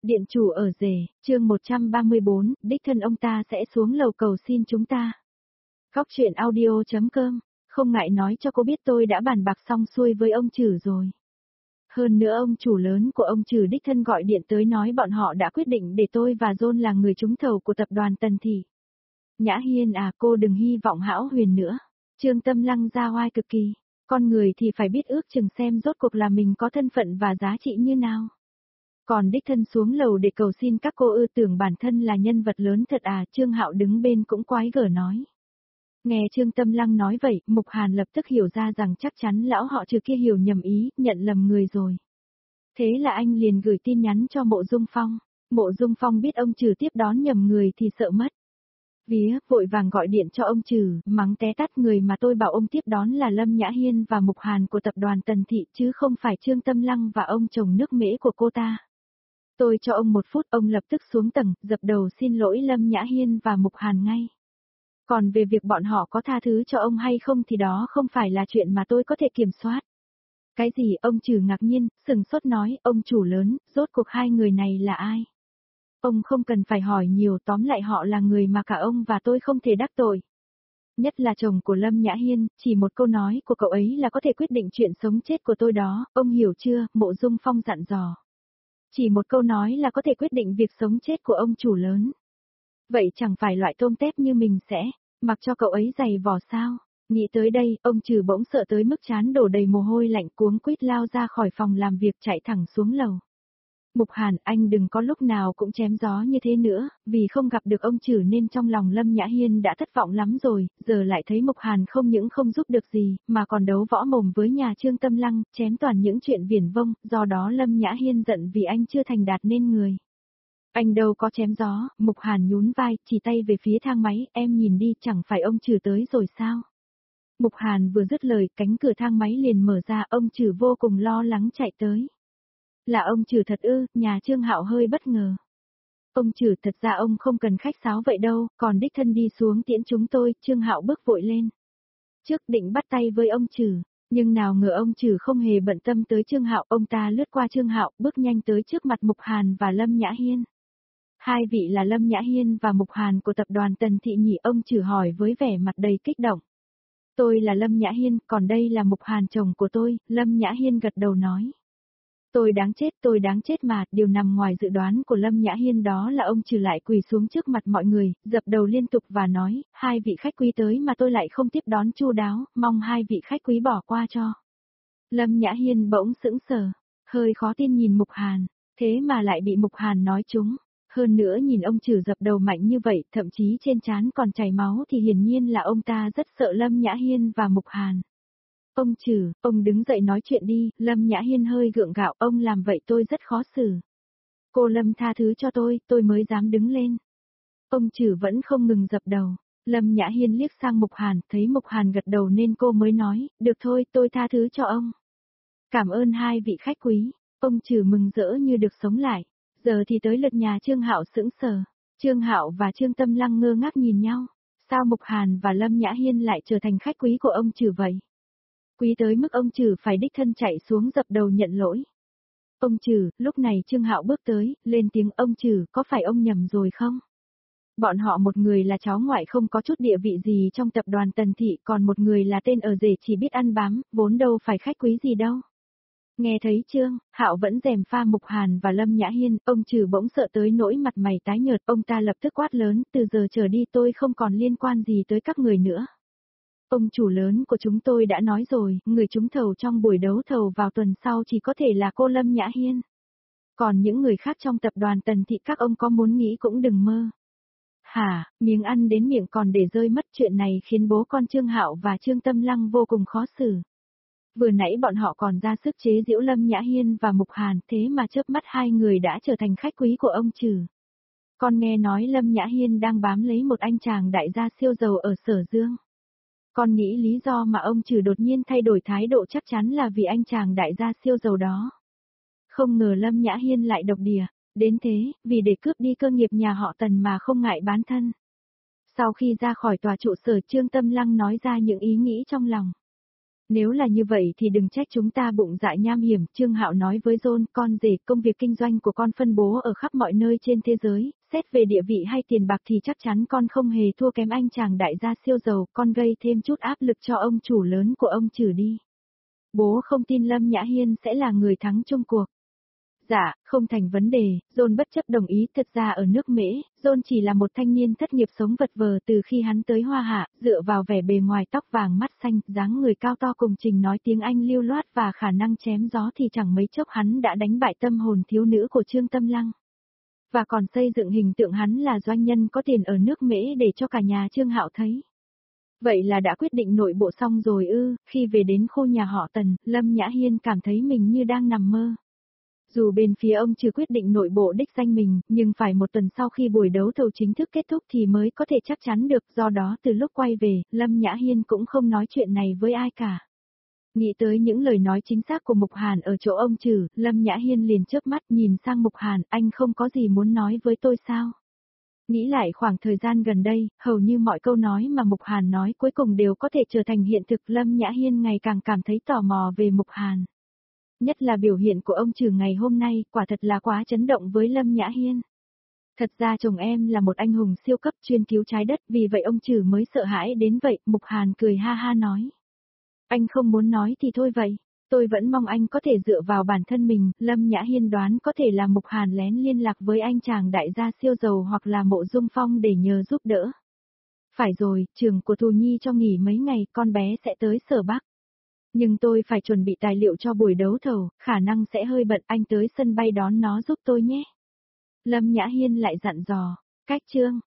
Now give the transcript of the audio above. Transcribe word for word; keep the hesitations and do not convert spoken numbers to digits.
Điện chủ ở rể, chương một trăm ba mươi bốn, đích thân ông ta sẽ xuống lầu cầu xin chúng ta. Góc truyện audio.com, không ngại nói cho cô biết tôi đã bàn bạc xong xuôi với ông Trử rồi. Hơn nữa ông chủ lớn của ông Trử đích thân gọi điện tới nói bọn họ đã quyết định để tôi và John là người trúng thầu của tập đoàn Tần Thị. Nhã Hiên à, cô đừng hy vọng hão huyền nữa. Trương Tâm Lăng ra oai cực kỳ. Con người thì phải biết ước chừng xem rốt cuộc là mình có thân phận và giá trị như nào. Còn đích thân xuống lầu để cầu xin các cô ư, tưởng bản thân là nhân vật lớn thật à, Trương Hạo đứng bên cũng quái gở nói. Nghe Trương Tâm Lăng nói vậy, Mục Hàn lập tức hiểu ra rằng chắc chắn lão họ Trừ kia hiểu nhầm ý, nhận lầm người rồi. Thế là anh liền gửi tin nhắn cho Mộ Dung Phong. Mộ Dung Phong biết ông Trừ tiếp đón nhầm người thì sợ mất. Vía, vội vàng gọi điện cho ông Trừ, mắng té tát người mà tôi bảo ông tiếp đón là Lâm Nhã Hiên và Mục Hàn của tập đoàn Tần Thị chứ không phải Trương Tâm Lăng và ông chồng nước Mễ của cô ta. Tôi cho ông một phút, ông lập tức xuống tầng, dập đầu xin lỗi Lâm Nhã Hiên và Mục Hàn ngay. Còn về việc bọn họ có tha thứ cho ông hay không thì đó không phải là chuyện mà tôi có thể kiểm soát. Cái gì? Ông Trừ ngạc nhiên, sừng sốt nói, ông chủ lớn, rốt cuộc hai người này là ai? Ông không cần phải hỏi nhiều, tóm lại họ là người mà cả ông và tôi không thể đắc tội. Nhất là chồng của Lâm Nhã Hiên, chỉ một câu nói của cậu ấy là có thể quyết định chuyện sống chết của tôi đó, ông hiểu chưa? Mộ Dung Phong dặn dò. Chỉ một câu nói là có thể quyết định việc sống chết của ông chủ lớn. Vậy chẳng phải loại tôm tép như mình sẽ mặc cho cậu ấy giày vò sao? Nghĩ tới đây, ông Trừ bỗng sợ tới mức trán đổ đầy mồ hôi lạnh, cuống quýt lao ra khỏi phòng làm việc chạy thẳng xuống lầu. Mục Hàn, anh đừng có lúc nào cũng chém gió như thế nữa, vì không gặp được ông Trừ nên trong lòng Lâm Nhã Hiên đã thất vọng lắm rồi, giờ lại thấy Mục Hàn không những không giúp được gì, mà còn đấu võ mồm với nhà Trương Tâm Lăng, chém toàn những chuyện viển vông, do đó Lâm Nhã Hiên giận vì anh chưa thành đạt nên người. Anh đâu có chém gió, Mục Hàn nhún vai, chỉ tay về phía thang máy, em nhìn đi, chẳng phải ông Trừ tới rồi sao? Mục Hàn vừa dứt lời, cánh cửa thang máy liền mở ra, ông Trừ vô cùng lo lắng chạy tới. Là ông Trừ thật ư? Nhà Trương Hạo hơi bất ngờ. Ông Trừ, thật ra ông không cần khách sáo vậy đâu, còn đích thân đi xuống tiễn chúng tôi. Trương Hạo bước vội lên. Trước định bắt tay với ông Trừ, nhưng nào ngờ ông Trừ không hề bận tâm tới Trương Hạo, ông ta lướt qua Trương Hạo, bước nhanh tới trước mặt Mục Hàn và Lâm Nhã Hiên. Hai vị là Lâm Nhã Hiên và Mục Hàn của tập đoàn Tần Thị nhỉ? Ông Trừ hỏi với vẻ mặt đầy kích động. Tôi là Lâm Nhã Hiên, còn đây là Mục Hàn chồng của tôi. Lâm Nhã Hiên gật đầu nói. Tôi đáng chết, tôi đáng chết mà, điều nằm ngoài dự đoán của Lâm Nhã Hiên đó là ông Trừ lại quỳ xuống trước mặt mọi người, dập đầu liên tục và nói, hai vị khách quý tới mà tôi lại không tiếp đón chu đáo, mong hai vị khách quý bỏ qua cho. Lâm Nhã Hiên bỗng sững sờ, hơi khó tin nhìn Mục Hàn, thế mà lại bị Mục Hàn nói trúng. Hơn nữa nhìn ông Trừ dập đầu mạnh như vậy, thậm chí trên trán còn chảy máu thì hiển nhiên là ông ta rất sợ Lâm Nhã Hiên và Mục Hàn. Ông Trừ, ông đứng dậy nói chuyện đi, Lâm Nhã Hiên hơi gượng gạo, ông làm vậy tôi rất khó xử. Cô Lâm tha thứ cho tôi, tôi mới dám đứng lên. Ông Trừ vẫn không ngừng dập đầu, Lâm Nhã Hiên liếc sang Mục Hàn, thấy Mục Hàn gật đầu nên cô mới nói, được thôi, tôi tha thứ cho ông. Cảm ơn hai vị khách quý, ông Trừ mừng rỡ như được sống lại. Giờ thì tới lượt nhà Trương Hạo sững sờ, Trương Hạo và Trương Tâm Lăng ngơ ngác nhìn nhau, sao Mục Hàn và Lâm Nhã Hiên lại trở thành khách quý của ông Trừ vậy? Quý tới mức ông Trừ phải đích thân chạy xuống dập đầu nhận lỗi. Ông Trừ, lúc này Trương Hạo bước tới, lên tiếng, ông Trừ, có phải ông nhầm rồi không? Bọn họ một người là cháu ngoại không có chút địa vị gì trong tập đoàn Tần Thị, còn một người là tên ở rể chỉ biết ăn bám, vốn đâu phải khách quý gì đâu. Nghe thấy Trương Hạo vẫn gièm pha Mục Hàn và Lâm Nhã Hiên, ông Trừ bỗng sợ tới nỗi mặt mày tái nhợt, ông ta lập tức quát lớn, từ giờ trở đi tôi không còn liên quan gì tới các người nữa. Ông chủ lớn của chúng tôi đã nói rồi, người trúng thầu trong buổi đấu thầu vào tuần sau chỉ có thể là cô Lâm Nhã Hiên. Còn những người khác trong tập đoàn Tần Thị các ông có muốn nghĩ cũng đừng mơ. Hả, miếng ăn đến miệng còn để rơi mất, chuyện này khiến bố con Trương Hạo và Trương Tâm Lăng vô cùng khó xử. Vừa nãy bọn họ còn ra sức chế giễu Lâm Nhã Hiên và Mục Hàn, thế mà chớp mắt hai người đã trở thành khách quý của ông Trừ. Con nghe nói Lâm Nhã Hiên đang bám lấy một anh chàng đại gia siêu giàu ở Sở Dương. Con nghĩ lý do mà ông Trừ đột nhiên thay đổi thái độ chắc chắn là vì anh chàng đại gia siêu giàu đó. Không ngờ Lâm Nhã Hiên lại độc địa, đến thế, vì để cướp đi cơ nghiệp nhà họ Tần mà không ngại bán thân. Sau khi ra khỏi tòa trụ sở, Trương Tâm Lăng nói ra những ý nghĩ trong lòng. Nếu là như vậy thì đừng trách chúng ta bụng dạ nham hiểm, Trương Hạo nói với John, con rể, công việc kinh doanh của con phân bố ở khắp mọi nơi trên thế giới, xét về địa vị hay tiền bạc thì chắc chắn con không hề thua kém anh chàng đại gia siêu giàu, con gây thêm chút áp lực cho ông chủ lớn của ông trừ đi. Bố không tin Lâm Nhã Hiên sẽ là người thắng chung cuộc. Dạ, không thành vấn đề, John bất chấp đồng ý. Thật ra ở nước Mễ, John chỉ là một thanh niên thất nghiệp sống vật vờ từ khi hắn tới Hoa Hạ, dựa vào vẻ bề ngoài tóc vàng mắt xanh, dáng người cao to cùng trình nói tiếng Anh lưu loát và khả năng chém gió thì chẳng mấy chốc hắn đã đánh bại tâm hồn thiếu nữ của Trương Tâm Lăng. Và còn xây dựng hình tượng hắn là doanh nhân có tiền ở nước Mễ để cho cả nhà Trương Hạo thấy. Vậy là đã quyết định nội bộ xong rồi ư? Khi về đến khu nhà họ Tần, Lâm Nhã Hiên cảm thấy mình như đang nằm mơ. Dù bên phía ông chưa quyết định nội bộ đích danh mình, nhưng phải một tuần sau khi buổi đấu thầu chính thức kết thúc thì mới có thể chắc chắn được, do đó từ lúc quay về, Lâm Nhã Hiên cũng không nói chuyện này với ai cả. Nghĩ tới những lời nói chính xác của Mục Hàn ở chỗ ông Trử, Lâm Nhã Hiên liền chớp mắt nhìn sang Mục Hàn, anh không có gì muốn nói với tôi sao? Nghĩ lại khoảng thời gian gần đây, hầu như mọi câu nói mà Mục Hàn nói cuối cùng đều có thể trở thành hiện thực. Lâm Nhã Hiên ngày càng cảm thấy tò mò về Mục Hàn. Nhất là biểu hiện của ông Trử ngày hôm nay, quả thật là quá chấn động với Lâm Nhã Hiên. Thật ra chồng em là một anh hùng siêu cấp chuyên cứu trái đất, vì vậy ông Trử mới sợ hãi đến vậy. Mục Hàn cười ha ha nói. Anh không muốn nói thì thôi vậy. Tôi vẫn mong anh có thể dựa vào bản thân mình. Lâm Nhã Hiên đoán có thể là Mục Hàn lén liên lạc với anh chàng đại gia siêu giàu hoặc là Mộ Dung Phong để nhờ giúp đỡ. Phải rồi, trường của Thù Nhi cho nghỉ mấy ngày, con bé sẽ tới Sở Bắc. Nhưng tôi phải chuẩn bị tài liệu cho buổi đấu thầu, khả năng sẽ hơi bận, anh tới sân bay đón nó giúp tôi nhé. Lâm Nhã Hiên lại dặn dò. Cách chương